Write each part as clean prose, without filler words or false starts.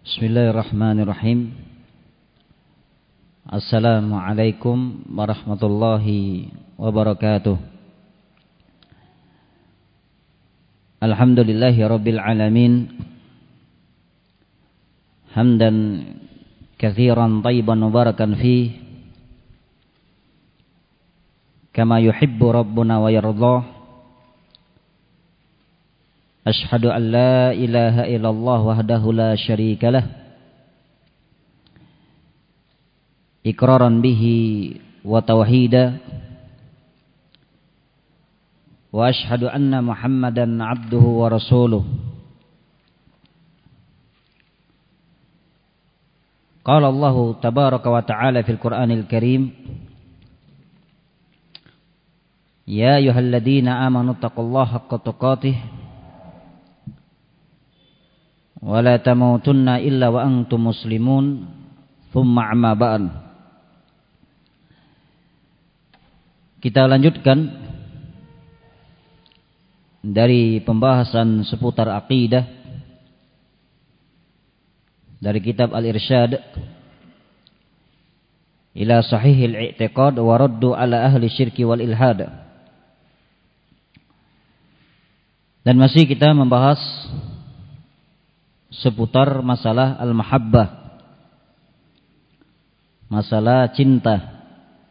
Bismillahirrahmanirrahim. Assalamualaikum warahmatullahi wabarakatuh. Alhamdulillahi rabbil alamin. Hamdan katsiran thayyiban mubarakan fih, kama yuhibbu rabbuna wa yardah. Ashhadu an la ilaha illallah wahdahu la syarika lah, iqraran bihi wa tauhida, wa ashhadu anna Muhammadan abduhu wa rasuluh. Qala Allah tabaraka wa ta'ala fil Qur'anil Karim, ya ayyuhalladzina amanu taqullaha haqqa tuqatih wa la tamutunna illa wa antum muslimun, thumma amma ba'd. Kita lanjutkan dari pembahasan seputar akidah dari kitab Al-Irsyad ila Sahihil I'tiqad wa raddu ala ahli syirki wal ilhad. Dan masih kita membahas seputar masalah al-mahabbah, masalah cinta.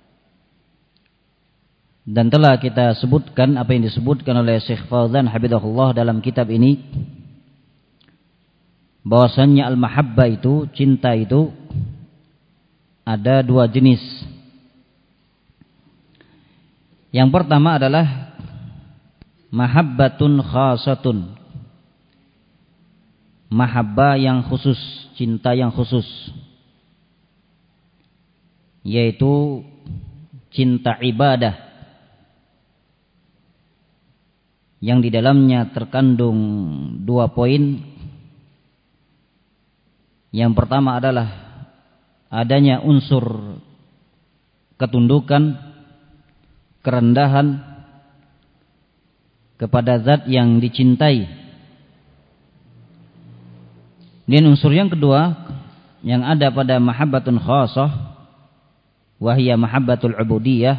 Dan telah kita sebutkan apa yang disebutkan oleh Syekh Fauzan hafizahullah dalam kitab ini, bahwasannya al-mahabbah itu, cinta itu ada dua jenis. Yang pertama adalah mahabbatun khasatun, mahabbah yang khusus, cinta yang khusus, yaitu cinta ibadah yang di dalamnya terkandung dua poin. Yang pertama adalah adanya unsur ketundukan, kerendahan kepada zat yang dicintai. Dan unsur yang kedua yang ada pada mahabbatun khasah, wahia mahabbatul ubudiyah,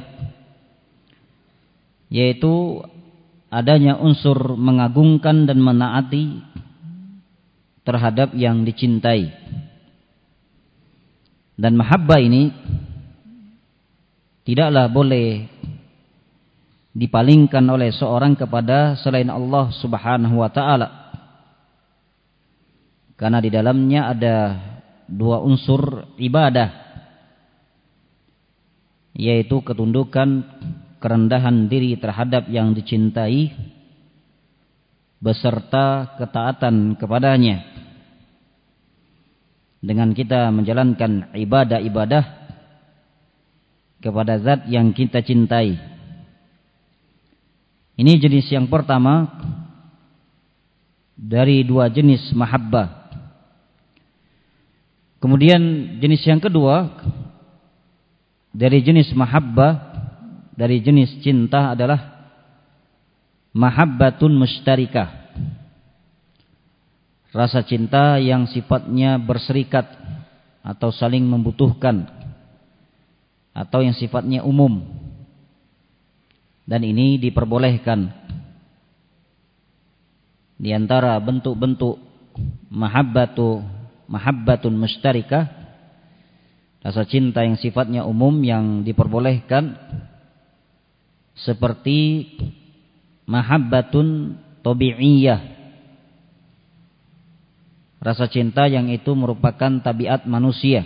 yaitu adanya unsur mengagungkan dan menaati terhadap yang dicintai. Dan mahabbah ini tidaklah boleh dipalingkan oleh seorang kepada selain Allah Subhanahu wa ta'ala, karena di dalamnya ada dua unsur ibadah, yaitu ketundukan, kerendahan diri terhadap yang dicintai, beserta ketaatan kepadanya. Dengan kita menjalankan ibadah-ibadah kepada zat yang kita cintai. Ini jenis yang pertama dari dua jenis mahabbah. Kemudian jenis yang kedua dari jenis mahabbah, dari jenis cinta adalah mahabbatun mustarikah, rasa cinta yang sifatnya berserikat atau saling membutuhkan, atau yang sifatnya umum. Dan ini diperbolehkan. Di antara bentuk-bentuk mahabbatun mustarikah, rasa cinta yang sifatnya umum yang diperbolehkan, seperti mahabbatun tabi'iyah, rasa cinta yang itu merupakan tabiat manusia.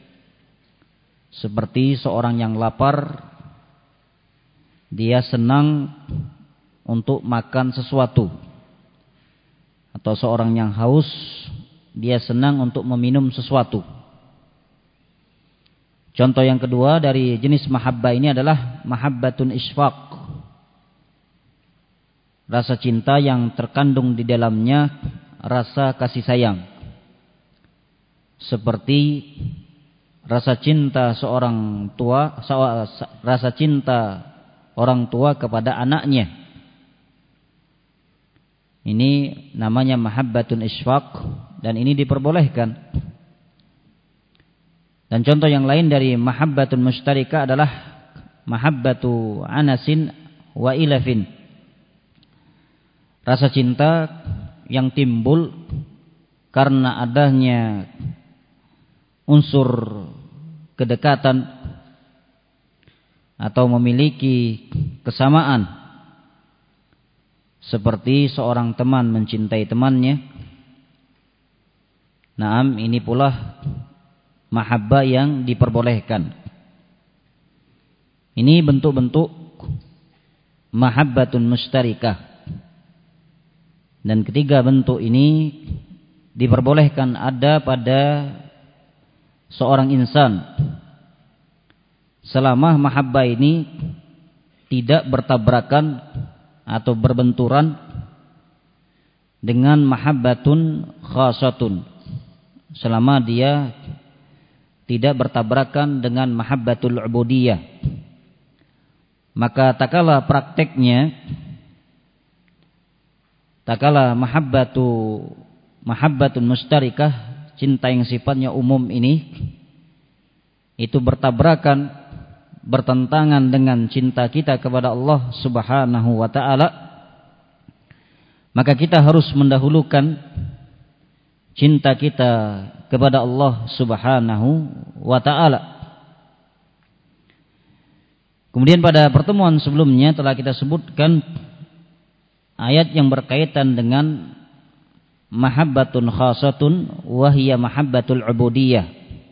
Seperti seorang yang lapar, dia senang untuk makan sesuatu. Atau seorang yang haus, dia senang untuk meminum sesuatu. Contoh yang kedua dari jenis mahabbah ini adalah mahabbatun isfaq, rasa cinta yang terkandung di dalamnya rasa kasih sayang. Seperti rasa cinta seorang tua, rasa cinta orang tua kepada anaknya. Ini namanya mahabbatun isfaq, dan ini diperbolehkan. Dan contoh yang lain dari mahabbatun mushtarikah adalah mahabbatu anasin wa ilafin. Rasa cinta yang timbul karena adanya unsur kedekatan atau memiliki kesamaan, seperti seorang teman mencintai temannya. Naam, ini pula mahabbah yang diperbolehkan. Ini bentuk-bentuk mahabbatun mustarikah. Dan ketiga bentuk ini diperbolehkan ada pada seorang insan selama mahabbah ini tidak bertabrakan atau berbenturan dengan mahabbatun khasatun, selama dia tidak bertabrakan dengan mahabbatul ubudiyah. Maka tak kala mahabbatun mustarikah, cinta yang sifatnya umum ini, itu bertabrakan, bertentangan dengan cinta kita kepada Allah Subhanahu wa ta'ala, maka kita harus mendahulukan cinta kita kepada Allah Subhanahu wa ta'ala. Kemudian pada pertemuan sebelumnya telah kita sebutkan ayat yang berkaitan dengan mahabbatun khasatun wa hiya mahabbatul ubudiyah.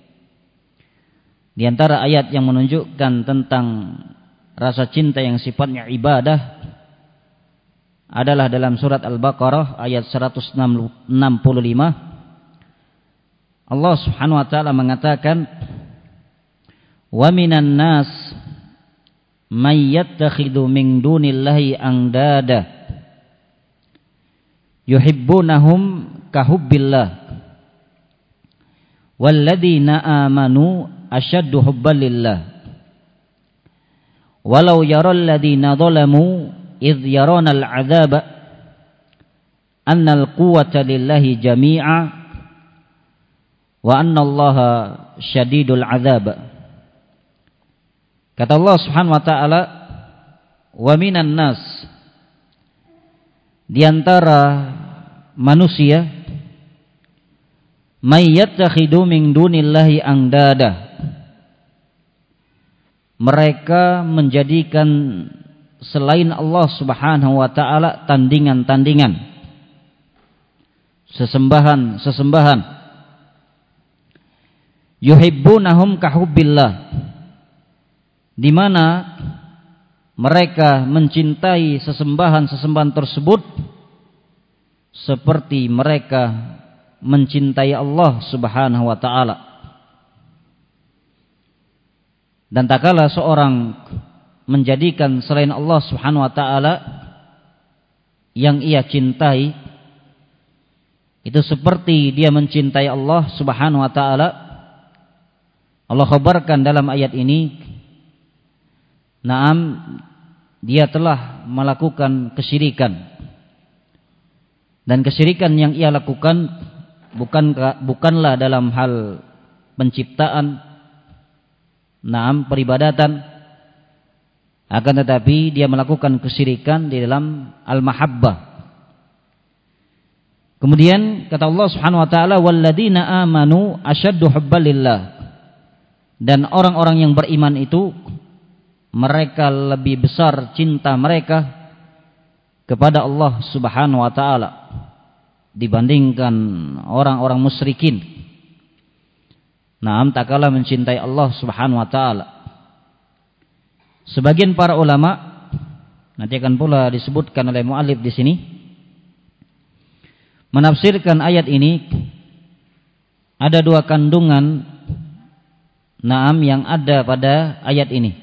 Di antara ayat yang menunjukkan tentang rasa cinta yang sifatnya ibadah adalah dalam surat Al-Baqarah ayat 165. Allah Subhanahu wa taala mengatakan, "Wa minan nas may yattakhidhu min dunillahi andada yuhibbunahum kahubbillah walladzina amanu asyaddu hubban lillah walau yaral ladzina zalamu idh yarawna al'adzaba annal quwwata lillahi jami'a wa annallaha syadidul 'adzab." Kata Allah Subhanahu wa taala, "Wa minan nas", di antara manusia, "may yattakhidu min dunillahi andada", mereka menjadikan selain Allah Subhanahu wa taala tandingan-tandingan, sesembahan-sesembahan. Yuhibbunahum kahubbillah, di mana mereka mencintai sesembahan-sesembahan tersebut seperti mereka mencintai Allah Subhanahu wa taala. Dan tak kala seorang menjadikan selain Allah Subhanahu wa taala yang ia cintai itu seperti dia mencintai Allah Subhanahu wa taala, Allah khabarkan dalam ayat ini, naam, dia telah melakukan kesyirikan. Dan kesyirikan yang ia lakukan bukanlah dalam hal penciptaan, naam, peribadatan, akan tetapi dia melakukan kesyirikan di dalam al-mahabbah. Kemudian kata Allah Subhanahu wa taala, "Walladzina amanu asyaddu hubban lillah", dan orang-orang yang beriman itu mereka lebih besar cinta mereka kepada Allah Subhanahu wa taala dibandingkan orang-orang musyrikin. Naam, tak kalah mencintai Allah Subhanahu wa taala. Sebagian para ulama, nanti akan pula disebutkan oleh muallif di sini, menafsirkan ayat ini ada dua kandungan naam yang ada pada ayat ini.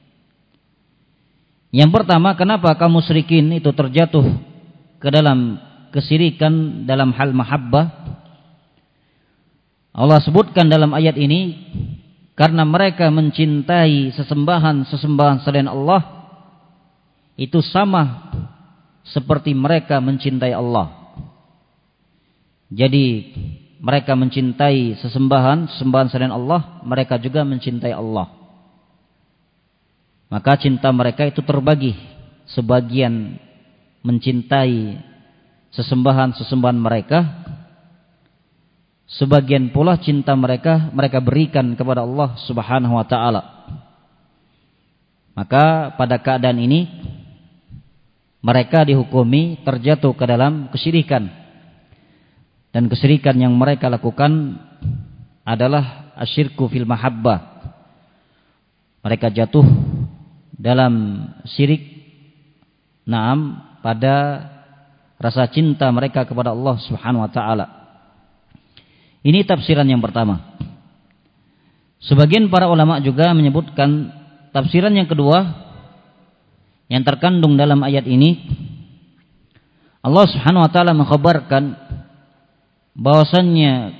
Yang pertama, kenapa kaum musyrikin itu terjatuh ke dalam kesyirikan dalam hal mahabbah? Allah sebutkan dalam ayat ini karena mereka mencintai sesembahan-sesembahan selain Allah itu sama seperti mereka mencintai Allah. Jadi mereka mencintai sesembahan selain Allah, mereka juga mencintai Allah. Maka cinta mereka itu terbagi, sebagian mencintai sesembahan mereka, sebagian pula cinta mereka berikan kepada Allah Subhanahu wa taala. Maka pada keadaan ini mereka dihukumi terjatuh ke dalam kesyirikan. Dan kesyirikan yang mereka lakukan adalah asyirku fil mahabbah. Mereka jatuh dalam syirik pada rasa cinta mereka kepada Allah Subhanahu wa taala. Ini tafsiran yang pertama. Sebagian para ulama juga menyebutkan tafsiran yang kedua yang terkandung dalam ayat ini. Allah Subhanahu wa taala mengkhabarkan bahwasannya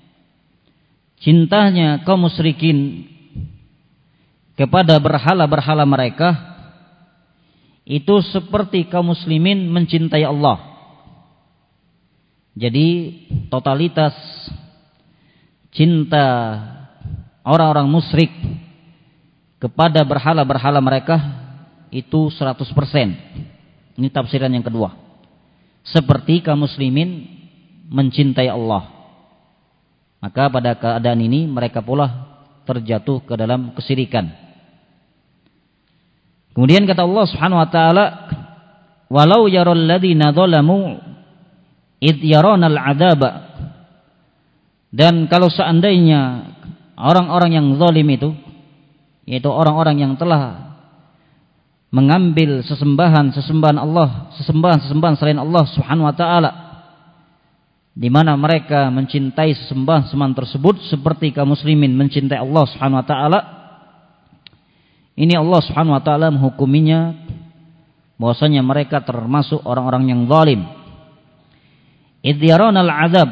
cintanya kaum musyrikin kepada berhala-berhala mereka itu seperti kaum muslimin mencintai Allah. Jadi totalitas cinta orang-orang musyrik kepada berhala-berhala mereka itu 100%. Ini tafsiran yang kedua. Seperti kaum muslimin mencintai Allah. Maka pada keadaan ini mereka pula terjatuh ke dalam kesyirikan. Kemudian kata Allah Subhanahu wa taala, "Walau yaral ladzina dzalamu id yaronal adzaba." Dan kalau seandainya orang-orang yang zalim itu, yaitu orang-orang yang telah mengambil sesembahan Allah, sesembahan selain Allah Subhanahu wa taala, di mana mereka mencintai sesembahan tersebut seperti kaum muslimin mencintai Allah Subhanahu wa taala. Ini Allah Subhanahu wa taala menghukuminya bahwasanya mereka termasuk orang-orang yang zalim. Idh yaronal azab,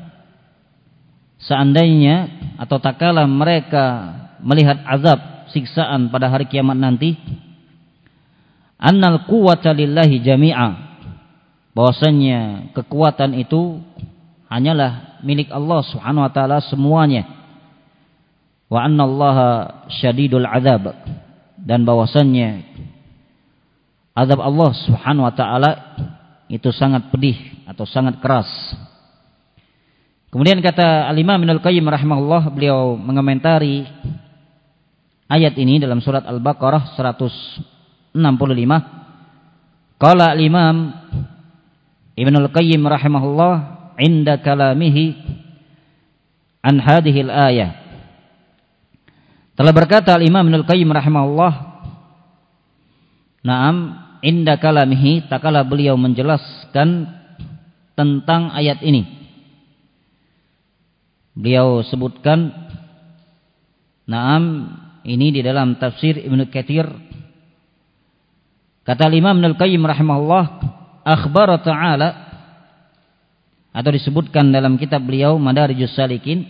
seandainya atau tatkala mereka melihat azab, siksaan pada hari kiamat nanti, annal quwwata lillahi jami'a, bahwasanya kekuatan itu hanyalah milik Allah Subhanahu wa taala semuanya. Wa annallaha syadidul azab, dan bahwasanya azab Allah Subhanahu wa taala itu sangat pedih atau sangat keras. Kemudian kata Al-Imam Ibnul Qayyim rahimahullah, beliau mengomentari ayat ini dalam surat Al-Baqarah 165. Qala Al-Imam Ibnul Qayyim rahimahullah inda kalamihi an hadhihi al-ayah. Telah berkata Al-Imam Ibnul Qayyim rahimahullah, na'am, inda kalamihi, tatkala beliau menjelaskan tentang ayat ini. Beliau sebutkan, na'am, ini di dalam tafsir Ibnu Katsir. Kata Imam Ibnul Qayyim rahimahullah, akhbara ta'ala, atau disebutkan dalam kitab beliau Madarijus Salikin,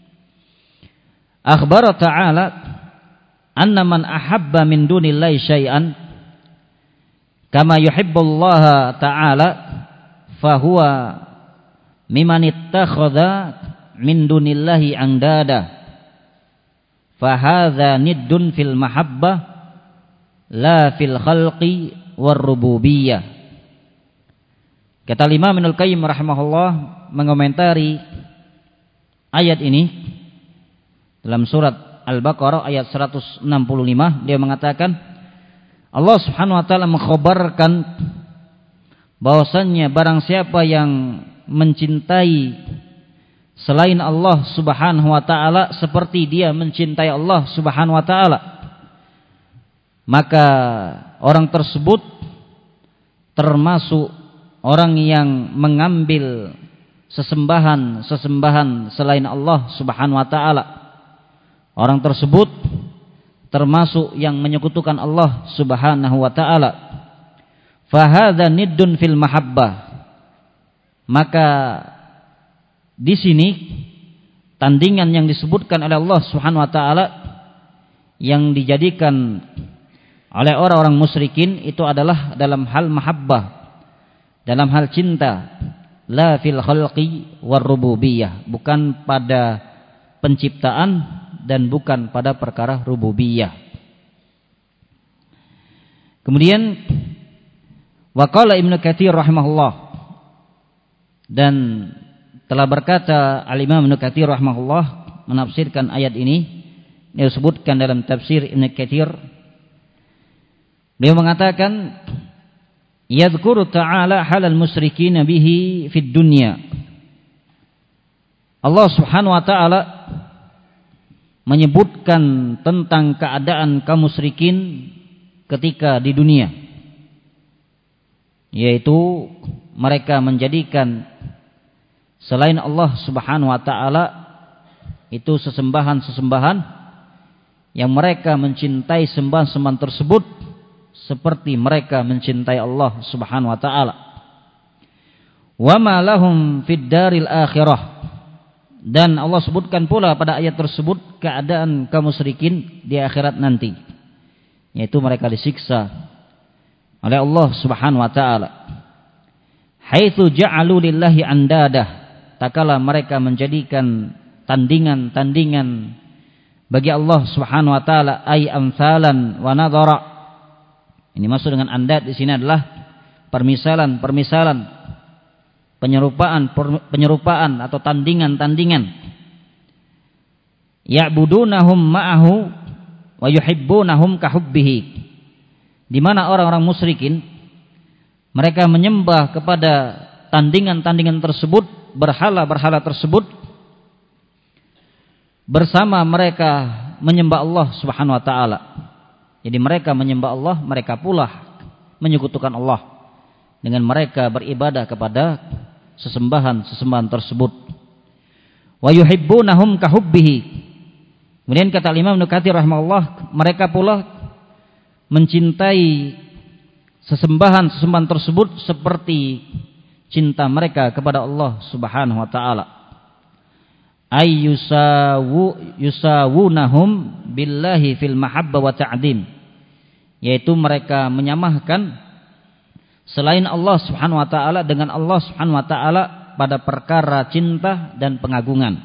akhbara ta'ala anna man ahabba min dunillahi syai'an kama yuhibbullaha ta'ala fahuwa mimman ittakhadha min dunillahi andada fahadha niddun fil mahabbah la fil khalqi war rububiyyah. Kata Imam Ibnul Qayyim rahimahullah mengomentari ayat ini dalam surat Al-Baqarah ayat 165, dia mengatakan Allah Subhanahu wa taala mengkhabarkan bahwasannya barang siapa yang mencintai selain Allah Subhanahu wa taala seperti dia mencintai Allah Subhanahu wa taala, maka orang tersebut termasuk orang yang mengambil sesembahan selain Allah Subhanahu wa taala. Orang tersebut termasuk yang menyekutukan Allah Subhanahu wa taala. Fahadza niddun fil mahabbah. Maka di sini tandingan yang disebutkan oleh Allah Subhanahu wa taala yang dijadikan oleh orang-orang musyrikin itu adalah dalam hal mahabbah, dalam hal cinta. la fil khalqi war rububiyah, bukan pada penciptaan dan bukan pada perkara rububiyah. Kemudian waqala Ibnu Katsir rahimahullah, dan telah berkata Al-Imam Ibnu Katsir rahimahullah menafsirkan ayat ini, disebutkan dalam tafsir Ibnu Katsir. Beliau mengatakan yadhkuru ta'ala halal musyrikin bihi fid dunya. Allah Subhanahu wa taala menyebutkan tentang keadaan kaum musyrikin ketika di dunia, yaitu mereka menjadikan selain Allah Subhanahu wa taala itu sesembahan-sesembahan yang mereka mencintai sembahan-sembahan tersebut seperti mereka mencintai Allah Subhanahu wa taala. Wa ma lahum fid daril akhirah, dan Allah sebutkan pula pada ayat tersebut keadaan kaum musyrikin di akhirat nanti, yaitu mereka disiksa oleh Allah Subhanahu wa taala. Haitsu ja'alu lillahi andadah, tatkala mereka menjadikan tandingan-tandingan bagi Allah Subhanahu wa taala, ay amsalan wa nadhara. Ini maksud dengan andad di sini adalah permisalan-permisalan, penyerupaan atau tandingan-tandingan. Ya'budunahum ma'ahu wa yuhibbunahum kahubbihi, di mana orang-orang musyrikin mereka menyembah kepada tandingan-tandingan tersebut, berhala-berhala tersebut, bersama mereka menyembah Allah Subhanahu wa taala. Jadi mereka menyembah Allah, mereka pula menyekutukan Allah dengan mereka beribadah kepada sesembahan-sesembahan tersebut. Wa yuhibbunahum kahubbihi. Kemudian kata Imam Ibnu Katsir rahimahullah, mereka pula mencintai sesembahan-sesembahan tersebut seperti cinta mereka kepada Allah Subhanahu wa taala. Ay yusawunahum billahi fil mahabbah wa ta'dim, yaitu mereka menyamahkan selain Allah Subhanahu wa taala dengan Allah Subhanahu wa taala pada perkara cinta dan pengagungan.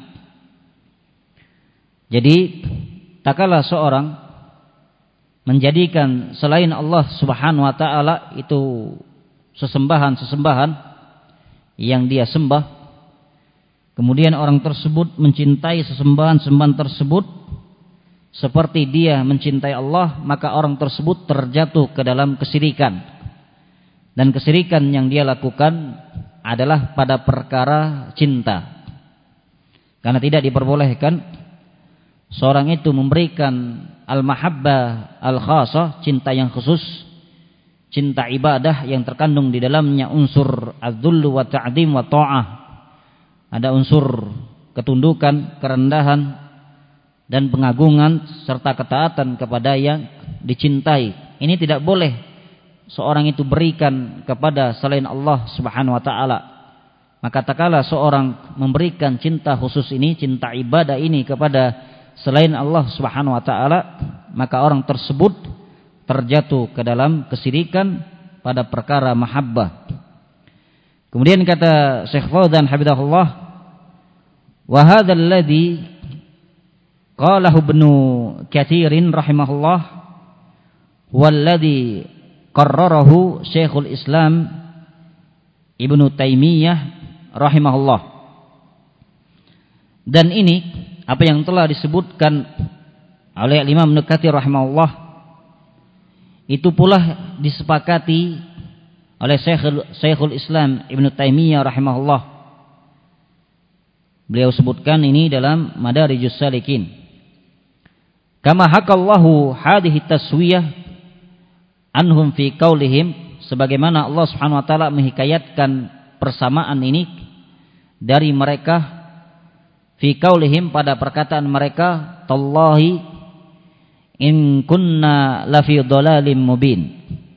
Jadi tatkala seorang menjadikan selain Allah Subhanahu wa taala itu sesembahan-sesembahan yang dia sembah, kemudian orang tersebut mencintai sesembahan-sesembahan tersebut seperti dia mencintai Allah, maka orang tersebut terjatuh ke dalam kesyirikan. Dan kesyirikan yang dia lakukan adalah pada perkara cinta. Karena tidak diperbolehkan seorang itu memberikan al-mahabbah al-khasah, cinta yang khusus, cinta ibadah yang terkandung di dalamnya unsur az-zullu wa ta'zim wa ta'ah. Ada unsur ketundukan, kerendahan dan pengagungan serta ketaatan kepada yang dicintai. Ini tidak boleh seorang itu berikan kepada selain Allah Subhanahu wa taala. Maka tatkala seorang memberikan cinta khusus ini, cinta ibadah ini kepada selain Allah Subhanahu wa taala, maka orang tersebut terjatuh ke dalam kesyirikan pada perkara mahabbah. Kemudian kata Syekh Fauzan hafizahullah, wa hadzal ladzi qalahu Ibnu Katsirin rahimahullah walladzi qarrarahu Syekhul Islam Ibnu Taimiyah rahimahullah. Dan ini apa yang telah disebutkan oleh Imam Ibnu Katsir rahimahullah itu pula disepakati oleh Syekhul Islam Ibnu Taimiyah rahimahullah. Beliau sebutkan ini dalam Madarijus Salikin. Kama hakallahu hadhihi taswiyah anhum fi qaulihim, sebagaimana Allah Subhanahu wa taala menghikayatkan persamaan ini dari mereka fi qaulihim pada perkataan mereka, tallahi in kunna lafi dhalalim mubin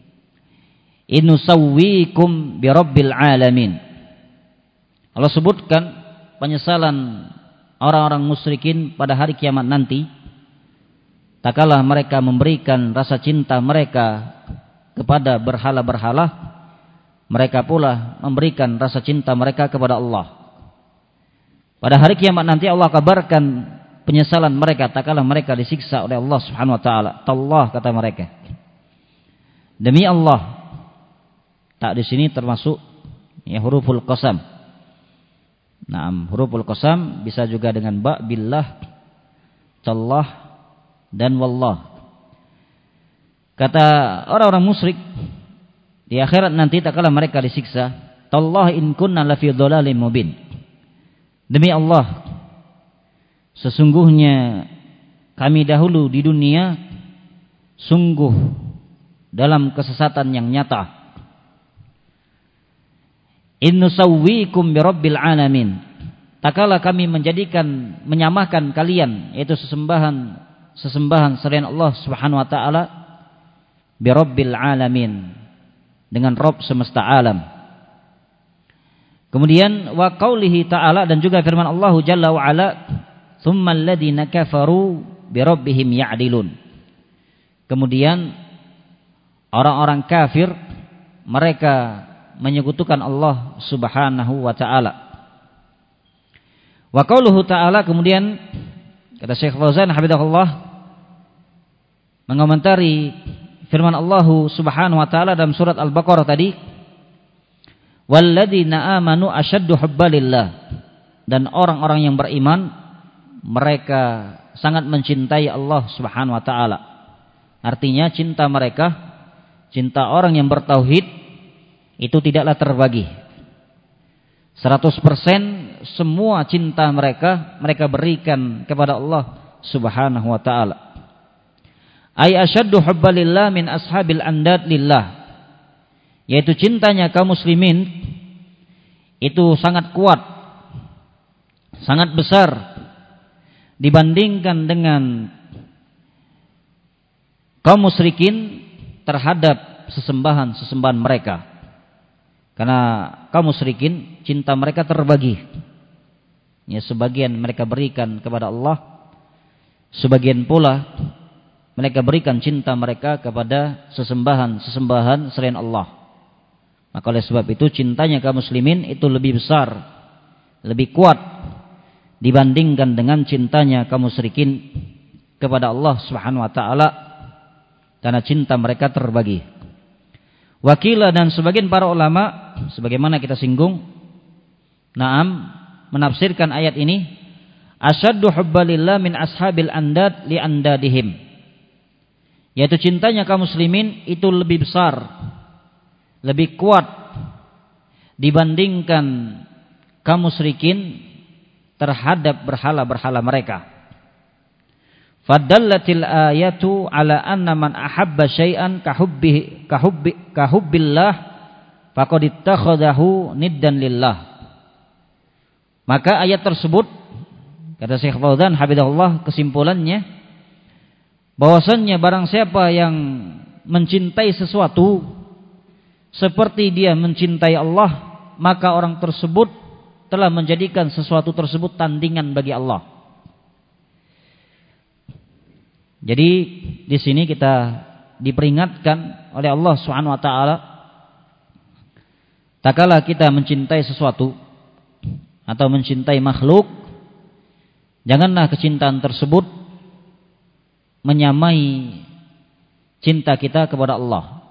inusawwikum birabbil alamin. Allah sebutkan penyesalan orang-orang musyrikin pada hari kiamat nanti, tatkala mereka memberikan rasa cinta mereka kepada berhala-berhala, mereka pula memberikan rasa cinta mereka kepada Allah. Pada hari kiamat nanti Allah kabarkan penyesalan mereka tatkala mereka disiksa oleh Allah Subhanahu wa taala. Tallah, kata mereka, demi Allah. Tak di sini termasuk ya huruful qasam. Naam, huruful qasam bisa juga dengan ba, billah, tallah dan wallah. Kata orang-orang musyrik di akhirat nanti tatkala mereka disiksa, tallah in kunna lafi dhalalim mubin. Demi Allah, sesungguhnya kami dahulu di dunia sungguh dalam kesesatan yang nyata. In nusawwikum birabbil alamin. Tatkala kami menyamakan kalian, yaitu sesembahan selain Allah Subhanahu wa taala, birabbil alamin, dengan Rabb semesta alam. Kemudian wa qaulihi ta'ala, dan juga firman Allah Jalla wa ala, tsummal ladzina kafaru birabbihim ya'dilun. Kemudian orang-orang kafir mereka menyekutukan Allah Subhanahu wa taala. Wa qauluhu ta'ala, kemudian kata Syekh Fauzan hafizahullah mengomentari firman Allah Subhanahu wa taala dalam surat Al-Baqarah tadi, walladzina amanu asyaddu hubbalillah, dan orang-orang yang beriman mereka sangat mencintai Allah Subhanahu wa taala. Artinya cinta mereka, cinta orang yang bertauhid itu tidaklah terbagi. 100% semua cinta mereka berikan kepada Allah Subhanahu wa taala. Ay asyaddu hubbalillah min ashabil andad lillah, yaitu cintanya kaum muslimin itu sangat kuat, sangat besar dibandingkan dengan kaum musyrikin terhadap sesembahan mereka. Karena kaum musyrikin cinta mereka terbagi. Ya, sebagian mereka berikan kepada Allah, sebagian pula mereka berikan cinta mereka kepada sesembahan selain Allah. Maka oleh sebab itu cintanya kaum muslimin itu lebih besar, lebih kuat dibandingkan dengan cintanya kaum musyrikin kepada Allah Subhanahu wa taala, karena cinta mereka terbagi. Wakila, dan sebagian para ulama sebagaimana kita singgung, menafsirkan ayat ini, asyaddu hubbalillah min ashabil andad li andadihim, yaitu cintanya kaum muslimin itu lebih besar, lebih kuat dibandingkan kaum musyrikin terhadap berhala-berhala mereka. Fadallatil ayatu ala anna man ahabba syai'an kahubbillah faqad ittakhadahu niddan lillah. Maka ayat tersebut, kata Syekh Fauzan hafizahullah, kesimpulannya bahwasannya barang siapa yang mencintai sesuatu seperti dia mencintai Allah, maka orang tersebut telah menjadikan sesuatu tersebut tandingan bagi Allah. Jadi di sini kita diperingatkan oleh Allah Subhanahu wa taala, tatkala kita mencintai sesuatu atau mencintai makhluk, janganlah kecintaan tersebut menyamai cinta kita kepada Allah.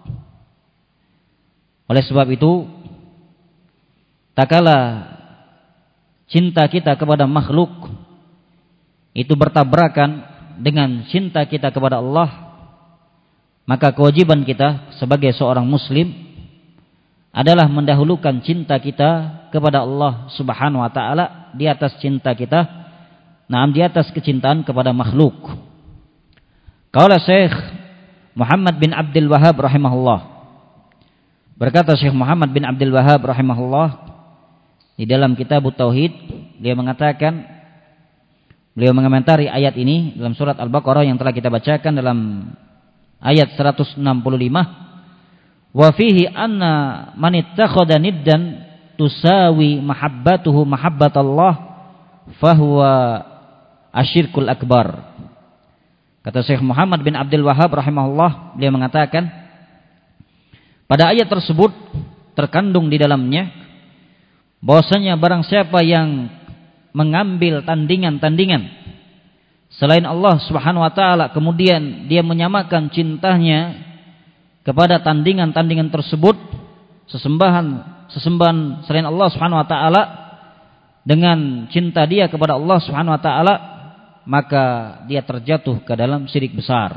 Oleh sebab itu, tatkala cinta kita kepada makhluk itu bertabrakan dengan cinta kita kepada Allah, maka kewajiban kita sebagai seorang muslim adalah mendahulukan cinta kita kepada Allah Subhanahu wa taala di atas cinta kita, di atas kecintaan kepada makhluk. Qala Syekh Muhammad bin Abdul Wahhab rahimahullah, berkata Syekh Muhammad bin Abdul Wahhab rahimahullah di dalam kitab Tauhid, dia mengatakan, beliau mengomentari ayat ini dalam surat Al-Baqarah yang telah kita bacakan dalam ayat 165, wa fihi anna man ittakhadha niddan tusawi mahabbatuhu mahabbatallah fahuwa asyirkul akbar. Kata Syekh Muhammad bin Abdul Wahhab rahimahullah, beliau mengatakan pada ayat tersebut terkandung di dalamnya bahwasanya barang siapa yang mengambil tandingan-tandingan selain Allah Subhanahu wa taala, kemudian dia menyamakan cintanya kepada tandingan-tandingan tersebut, sesembahan selain Allah Subhanahu wa taala, dengan cinta dia kepada Allah Subhanahu wa taala, maka dia terjatuh ke dalam syirik besar.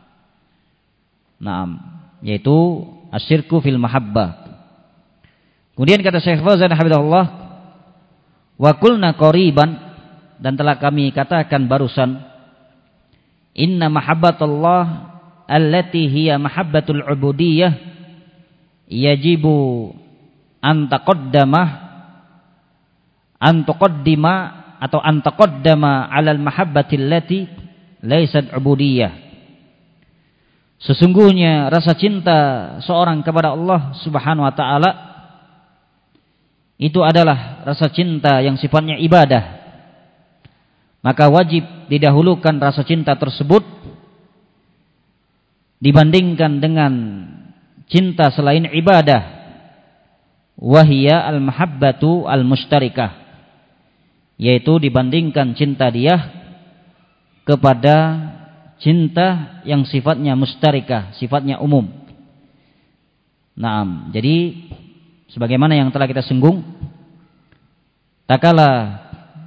Naam, yaitu asyirku fil mahabbah. Kemudian kata Syekh Fauzan hafizahullah, wa qulna qariban, dan telah kami katakan barusan, inna mahabbatullah allati hiya mahabbatul ubudiyah yajibu an taqaddama atau an taqaddama 'ala al-mahabbati allati laysat ubudiyah. Sesungguhnya rasa cinta seorang kepada Allah Subhanahu wa taala itu adalah rasa cinta yang sifatnya ibadah. Maka wajib didahulukan rasa cinta tersebut dibandingkan dengan cinta selain ibadah. Wahia al-mahabbatu al-mushtarikah, yaitu dibandingkan cinta dia kepada cinta yang sifatnya mustarikah, sifatnya umum. Naam, jadi sebagaimana yang telah kita singgung, tak kala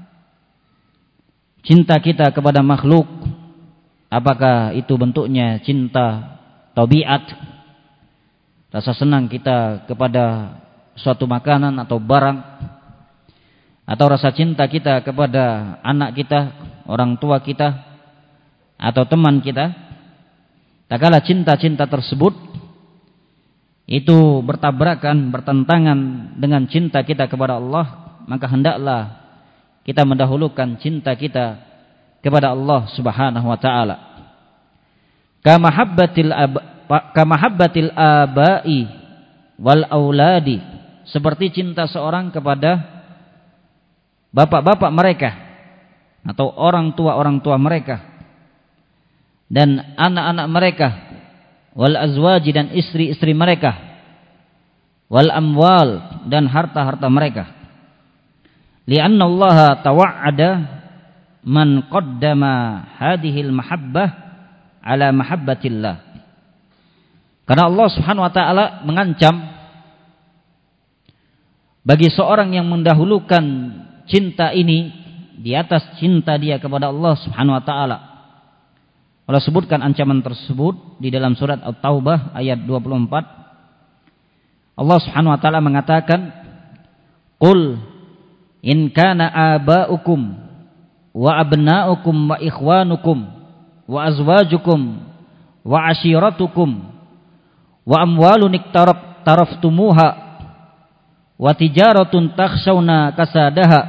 cinta kita kepada makhluk, apakah itu bentuknya cinta tabiat, rasa senang kita kepada suatu makanan atau barang, atau rasa cinta kita kepada anak kita, orang tua kita, atau teman kita, tak kala cinta-cinta tersebut itu bertabrakan, bertentangan dengan cinta kita kepada Allah, maka hendaklah kita mendahulukan cinta kita kepada Allah Subhanahu wa taala. Kamahabbatil abai wal auladi, seperti cinta seorang kepada bapak-bapak mereka atau orang tua mereka dan anak-anak mereka, wal azwaji, dan istri-istri mereka, wal amwal, dan harta-harta mereka. Lianna Allah tawa'ada man qaddama hadhil mahabbah ala mahabbatillah. Karena Allah Subhanahu wa taala mengancam bagi seorang yang mendahulukan cinta ini di atas cinta dia kepada Allah Subhanahu wa taala. Allah sebutkan ancaman tersebut di dalam surat At-Taubah ayat 24. Allah Subhanahu wa taala mengatakan, "Qul in kana aba'ukum wa abna'ukum wa ikhwanukum wa azwajukum wa ashiratukum wa amwalun iktaraftumuha wa tijaratun takhshawna kasadaha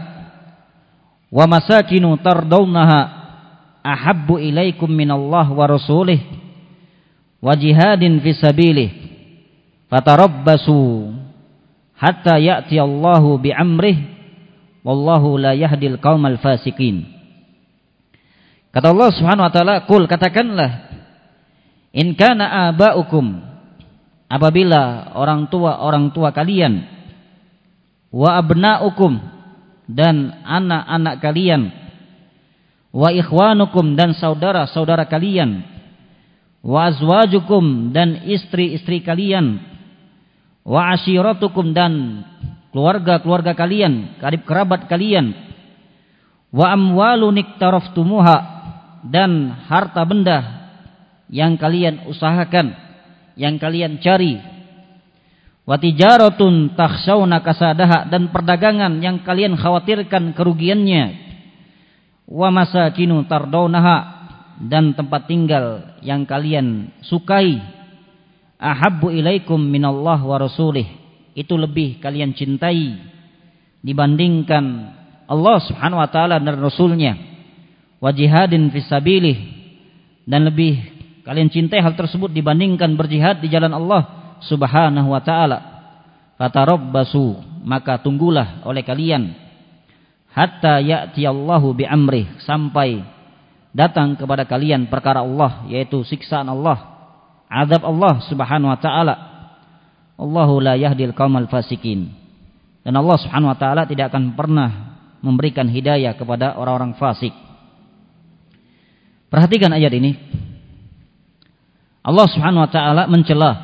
wa masakinu tardawnaha ahabbu ilaikum minallah wa rasulih wa jihadin fisabilih fatarabbasu hatta ya'ti Allahu bi'amrih wallahu la yahdil qaumal fasikin." Kata Allah Subhanahu wa taala, "Qul," katakanlah, "in kana aba'ukum," apabila orang tua kalian, "wa abna'ukum," dan anak-anak kalian, "wa ikhwanukum," dan saudara-saudara kalian, "wa azwajukum," dan istri-istri kalian, "wa ashiratukum," dan keluarga-keluarga kalian, karib kerabat kalian, "wa amwalun iktaraftumuha," dan harta benda yang kalian usahakan, yang kalian cari, "wa tijaratun takhshawna kasadaha," dan perdagangan yang kalian khawatirkan kerugiannya, "wa masakinu tardawnaha," dan tempat tinggal yang kalian sukai, "ahabbu ilaikum minallah wa rasulih," itu lebih kalian cintai dibandingkan Allah Subhanahu wa taala dan Rasulnya, "wa jihadin fisabilih," dan lebih kalian cintai hal tersebut dibandingkan berjihad di jalan Allah Subhanahu wa taala. Fatarabbasu, maka tunggulah oleh kalian, hatta ya'ti Allahu bi'amrih, sampai datang kepada kalian perkara Allah, yaitu siksaan Allah, azab Allah Subhanahu wa taala. Allahu la yahdil qaumal fasikin. Dan Allah Subhanahu wa taala tidak akan pernah memberikan hidayah kepada orang-orang fasik. Perhatikan ayat ini. Allah Subhanahu wa taala mencela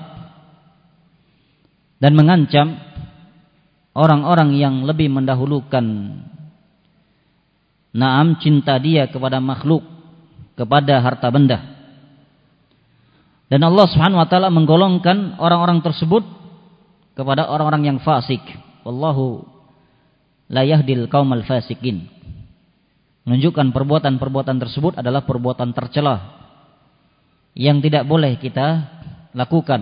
dan mengancam orang-orang yang lebih mendahulukan cinta dia kepada makhluk, kepada harta benda. Dan Allah Subhanahu wa taala menggolongkan orang-orang tersebut kepada orang-orang yang fasik. Wallahu la yahdil qaumal fasikin. Menunjukkan perbuatan-perbuatan tersebut adalah perbuatan tercela yang tidak boleh kita lakukan.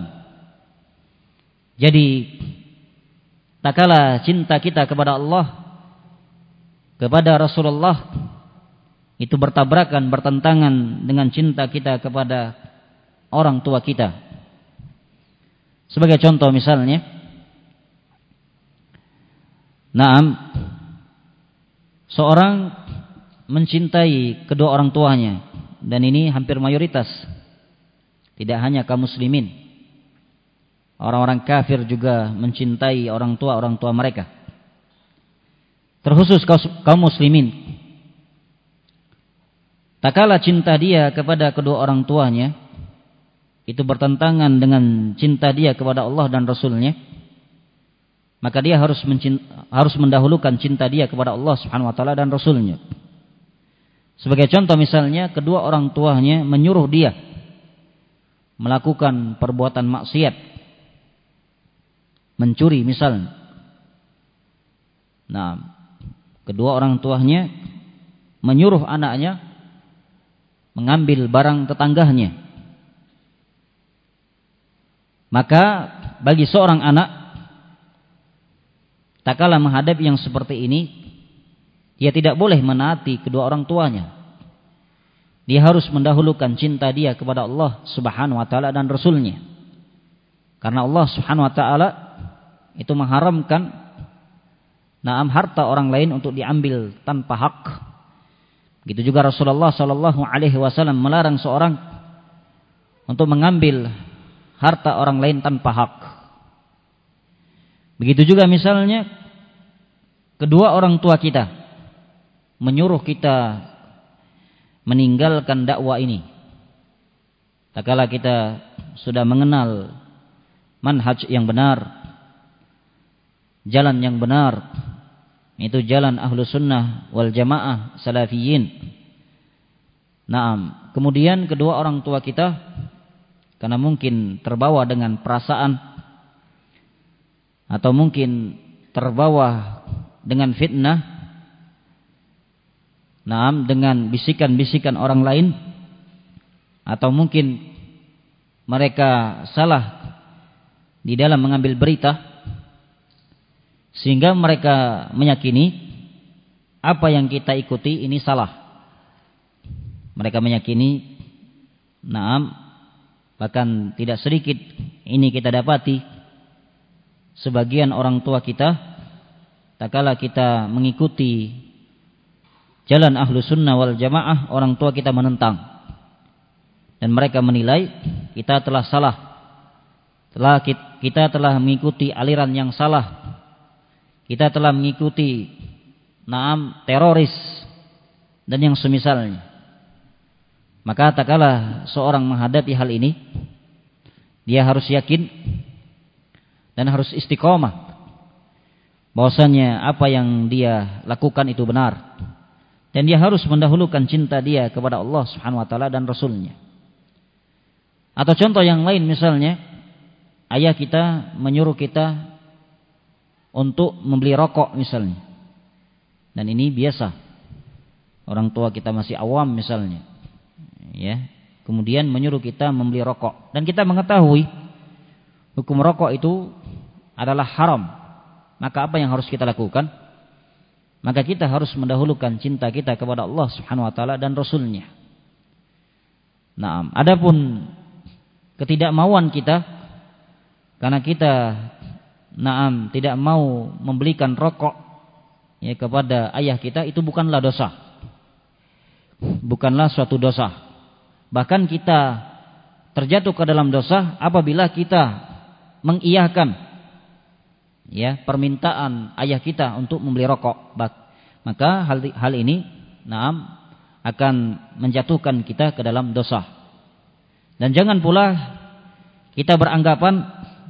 Jadi tak kala cinta kita kepada Allah, kepada Rasulullah, itu bertabrakan, bertentangan dengan cinta kita kepada orang tua kita. Sebagai contoh misalnya, seorang mencintai kedua orang tuanya, dan ini hampir mayoritas. Tidak hanya kaum muslimin, orang-orang kafir juga mencintai orang tua mereka. Terkhusus kaum muslimin, tak kala cinta dia kepada kedua orang tuanya itu bertentangan dengan cinta dia kepada Allah dan Rasulnya, maka dia harus mendahulukan cinta dia kepada Allah Subhanahu wa taala dan Rasulnya. Sebagai contoh misalnya, kedua orang tuanya menyuruh dia melakukan perbuatan maksiat, mencuri misalnya. Kedua orang tuanya menyuruh anaknya mengambil barang tetangganya. Maka bagi seorang anak, tak kala menghadapi yang seperti ini, dia tidak boleh menaati kedua orang tuanya. Dia harus mendahulukan cinta dia kepada Allah Subhanahu wa taala dan Rasulnya. Karena Allah Subhanahu wa taala itu mengharamkan harta orang lain untuk diambil tanpa hak. Begitu juga Rasulullah sallallahu alaihi wasallam melarang seorang untuk mengambil harta orang lain tanpa hak. Begitu juga misalnya kedua orang tua kita menyuruh kita meninggalkan dakwah ini. Tak kala kita sudah mengenal manhaj yang benar, jalan yang benar, itu jalan ahlu sunnah wal jamaah salafiyin. Kemudian kedua orang tua kita karena mungkin terbawa dengan perasaan atau mungkin terbawa dengan fitnah, dengan bisikan-bisikan orang lain, atau mungkin mereka salah di dalam mengambil berita, sehingga mereka meyakini apa yang kita ikuti ini salah. Mereka meyakini, bahkan tidak sedikit ini kita dapati sebagian orang tua kita, tak kala kita mengikuti jalan ahlu sunnah wal jamaah, orang tua kita menentang. Dan mereka menilai kita telah salah. Kita telah mengikuti aliran yang salah. Kita telah mengikuti teroris dan yang semisalnya. Maka tak kala seorang menghadapi hal ini, dia harus yakin dan harus istiqomah bahwasanya apa yang dia lakukan itu benar. Dan dia harus mendahulukan cinta dia kepada Allah Subhanahu wa taala dan Rasulnya. Atau contoh yang lain misalnya, ayah kita menyuruh kita untuk membeli rokok misalnya. Dan ini biasa. Orang tua kita masih awam misalnya. Ya. Kemudian menyuruh kita membeli rokok. Dan kita mengetahui hukum rokok itu adalah haram. Maka apa yang harus kita lakukan? Maka kita harus mendahulukan cinta kita kepada Allah Subhanahu wa taala dan Rasulnya. Adapun ketidakmauan kita karena kita tidak mau membelikan rokok kepada ayah kita, itu bukanlah dosa. Bukanlah suatu dosa. Bahkan kita terjatuh ke dalam dosa apabila kita mengiyahkan ya, permintaan ayah kita untuk membeli rokok, maka hal ini akan menjatuhkan kita ke dalam dosa. Dan jangan pula kita beranggapan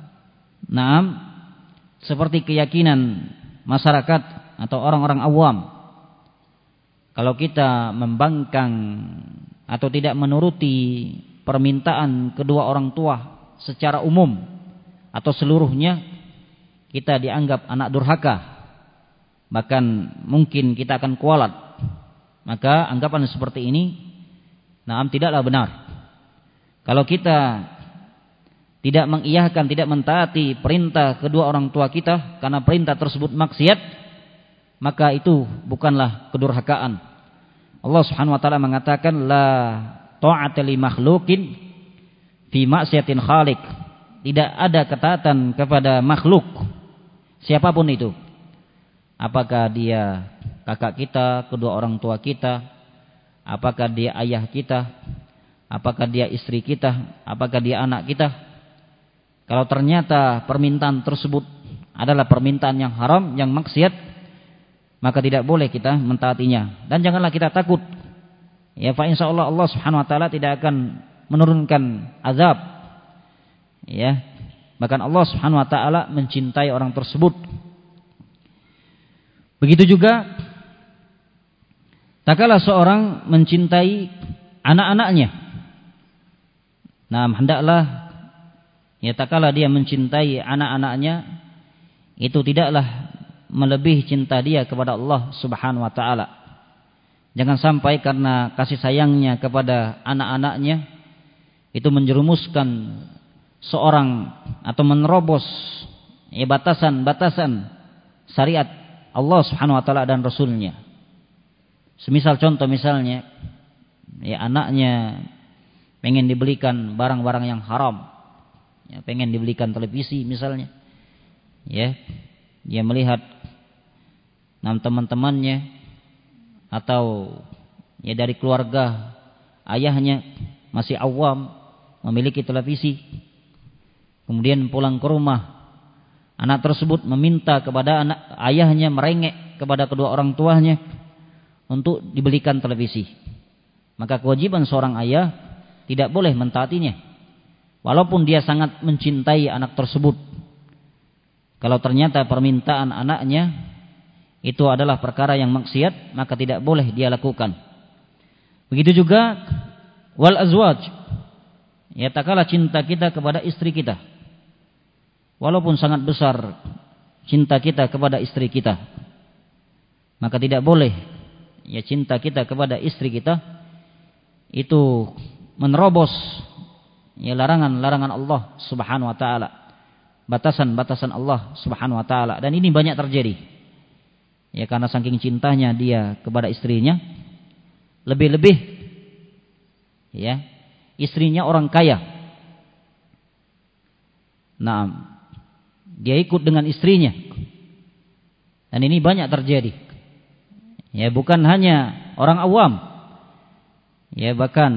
seperti keyakinan masyarakat atau orang-orang awam, kalau kita membangkang atau tidak menuruti permintaan kedua orang tua secara umum atau seluruhnya, kita dianggap anak durhaka, bahkan mungkin kita akan kualat. Maka anggapan seperti ini tidaklah benar. Kalau kita tidak mengiyahkan, tidak mentaati perintah kedua orang tua kita karena perintah tersebut maksiat, maka itu bukanlah kedurhakaan. Allah Subhanahu wa taala mengatakan la ta'ata li makhluqin fi ma'siyatin khaliq. Tidak ada ketaatan kepada makhluk siapapun itu. Apakah dia kakak kita, kedua orang tua kita, apakah dia ayah kita, apakah dia istri kita, apakah dia anak kita. Kalau ternyata permintaan tersebut adalah permintaan yang haram, yang maksiat, maka tidak boleh kita mentaatinya. Dan janganlah kita takut. Ya, fa insyaallah Allah Subhanahu wa taala tidak akan menurunkan azab. Ya. Bahkan Allah Subhanahu wa taala mencintai orang tersebut. Begitu juga tak kalah seorang mencintai anak-anaknya. Hendaklah tak kalah dia mencintai anak-anaknya, itu tidaklah melebihi cinta dia kepada Allah Subhanahu wa taala. Jangan sampai karena kasih sayangnya kepada anak-anaknya itu menjerumuskan seorang atau menerobos batasan-batasan syariat Allah Subhanahu wa taala dan Rasulnya. Semisal contoh misalnya anaknya pengen dibelikan barang-barang yang haram, pengen dibelikan televisi misalnya, dia melihat teman-temannya atau dari keluarga ayahnya masih awam memiliki televisi, kemudian pulang ke rumah anak tersebut meminta kepada ayahnya, merengek kepada kedua orang tuanya untuk dibelikan televisi. Maka kewajiban seorang ayah tidak boleh mentaatinya, walaupun dia sangat mencintai anak tersebut. Kalau ternyata permintaan anaknya itu adalah perkara yang maksiat, maka tidak boleh dia lakukan. Begitu juga wal azwaj, tak kalah cinta kita kepada istri kita. Walaupun sangat besar cinta kita kepada istri kita, maka tidak boleh cinta kita kepada istri kita itu menerobos larangan-larangan Allah Subhanahu wa taala, batasan-batasan Allah Subhanahu wa taala. Dan ini banyak terjadi. Karena saking cintanya dia kepada istrinya, lebih-lebih istrinya orang kaya. Dia ikut dengan istrinya. Dan ini banyak terjadi. Bukan hanya orang awam. Bahkan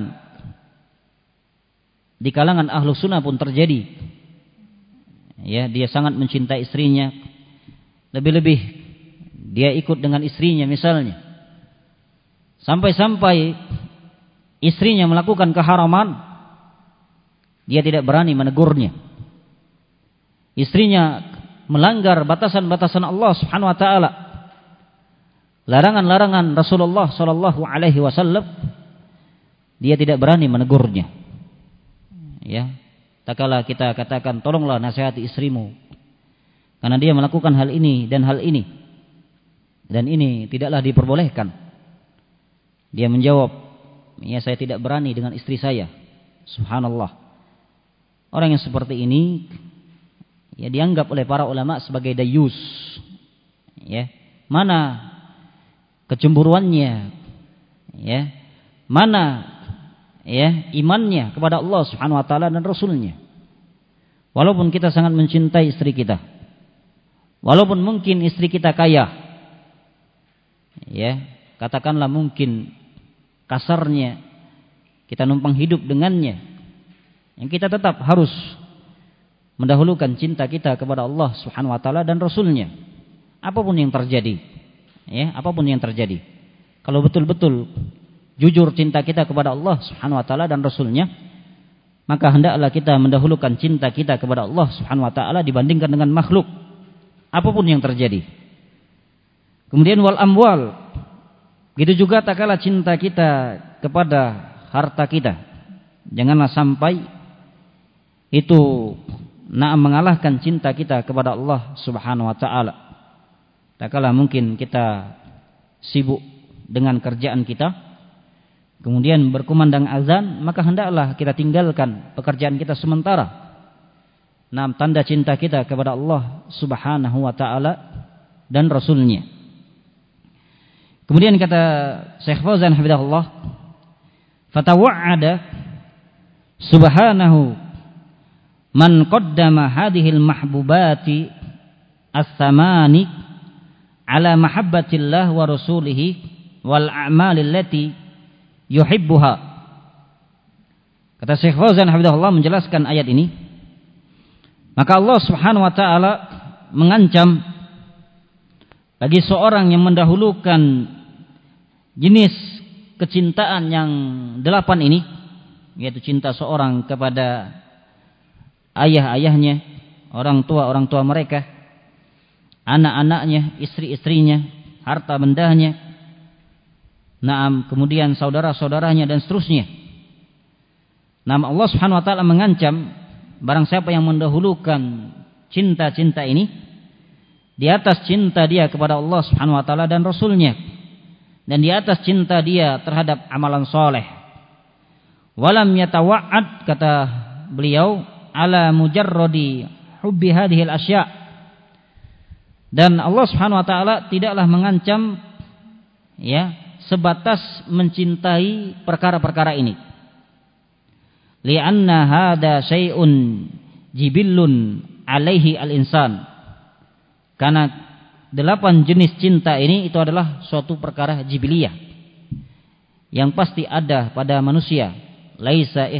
di kalangan ahlu sunnah pun terjadi. Dia sangat mencintai istrinya. Lebih-lebih dia ikut dengan istrinya misalnya. Sampai-sampai istrinya melakukan keharaman, dia tidak berani menegurnya. Istrinya melanggar batasan-batasan Allah Subhanahu wa taala, larangan-larangan Rasulullah sallallahu alaihi wasallam, dia tidak berani menegurnya. Tak kala kita katakan, tolonglah nasihati istrimu karena dia melakukan hal ini dan hal ini, dan ini tidaklah diperbolehkan. Dia menjawab, saya tidak berani dengan istri saya. Subhanallah. Orang yang seperti ini dianggap oleh para ulama sebagai dayus. Mana kecemburuannya? Mana imannya kepada Allah Subhanahu wa taala dan Rasulnya? Walaupun kita sangat mencintai istri kita, walaupun mungkin istri kita kaya, katakanlah mungkin kasarnya kita numpang hidup dengannya, yang kita tetap harus mendahulukan cinta kita kepada Allah Subhanahu wa taala dan Rasulnya. Apapun yang terjadi, ya, apapun yang terjadi. Kalau betul-betul jujur cinta kita kepada Allah Subhanahu wa taala dan Rasulnya, maka hendaklah kita mendahulukan cinta kita kepada Allah Subhanahu wa taala dibandingkan dengan makhluk. Apapun yang terjadi. Kemudian wal amwal. Begitu juga tak kalah cinta kita kepada harta kita. Janganlah sampai itu mengalahkan cinta kita kepada Allah Subhanahu wa taala. Tak kala mungkin kita sibuk dengan kerjaan kita, kemudian berkumandang azan, maka hendaklah kita tinggalkan pekerjaan kita sementara. Tanda cinta kita kepada Allah Subhanahu wa taala dan Rasulnya. Kemudian kata Syekh Fauzan hafizahullah, fatawa'ada subhanahu man qaddama hadhil mahbubati as-samani ala mahabbatillah wa rasulihi wal a'malil lati yuhibbuha. Kata Syekh Fauzan hafizahullah menjelaskan ayat ini, maka Allah Subhanahu wa taala mengancam bagi seorang yang mendahulukan jenis kecintaan yang 8 ini, yaitu cinta seorang kepada ayah-ayahnya, orang tua mereka, anak-anaknya, istri-istrinya, harta bendanya, kemudian saudara-saudaranya dan seterusnya. Allah Subhanahu wa taala mengancam barang siapa yang mendahulukan cinta-cinta ini di atas cinta dia kepada Allah Subhanahu wa taala dan Rasulnya, dan di atas cinta dia terhadap amalan soleh. Walam yatawa'ad, kata beliau, ala mujarradi hubbi hadhil asya'. Dan Allah Subhanahu wa taala tidaklah mengancam ya sebatas mencintai perkara-perkara ini. Li'anna hada syai'un jibillun alaihi al-insan. Karena 8 jenis cinta ini itu adalah suatu perkara jibiliyah yang pasti ada pada manusia. Laisa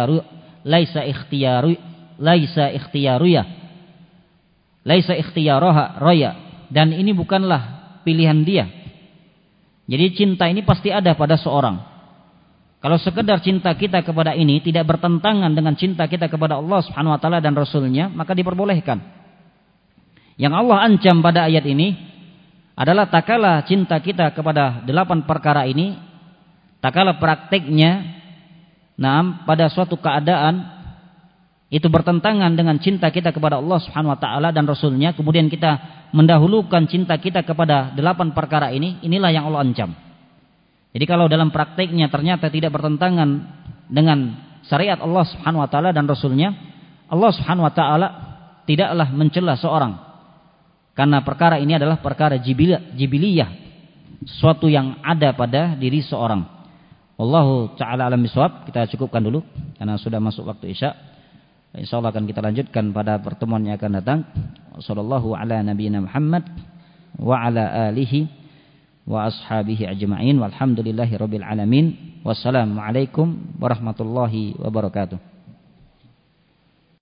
ikhtiyaraha raya, dan ini bukanlah pilihan dia. Jadi cinta ini pasti ada pada seorang. Kalau sekedar cinta kita kepada ini tidak bertentangan dengan cinta kita kepada Allah Subhanahu wa taala dan Rasulnya, maka diperbolehkan. Yang Allah ancam pada ayat ini adalah tak kala cinta kita kepada 8 perkara ini, tak kala prakteknya pada suatu keadaan itu bertentangan dengan cinta kita kepada Allah Subhanahu wa taala dan Rasulnya, kemudian kita mendahulukan cinta kita kepada 8 perkara ini, inilah yang Allah ancam. Jadi kalau dalam prakteknya ternyata tidak bertentangan dengan syariat Allah Subhanahu wa taala dan Rasulnya, Allah Subhanahu wa taala tidaklah mencela seorang. Karena perkara ini adalah perkara jibiliyah, sesuatu yang ada pada diri seorang. Wallahu ta'ala alam bisawab. Kita cukupkan dulu karena sudah masuk waktu Isya. Insyaallah akan kita lanjutkan pada pertemuan yang akan datang. Sallallahu ala nabiyina Muhammad wa ala alihi wa ashabihi ajma'in. Walhamdulillahirabbil alamin. Wassalamualaikum warahmatullahi wabarakatuh.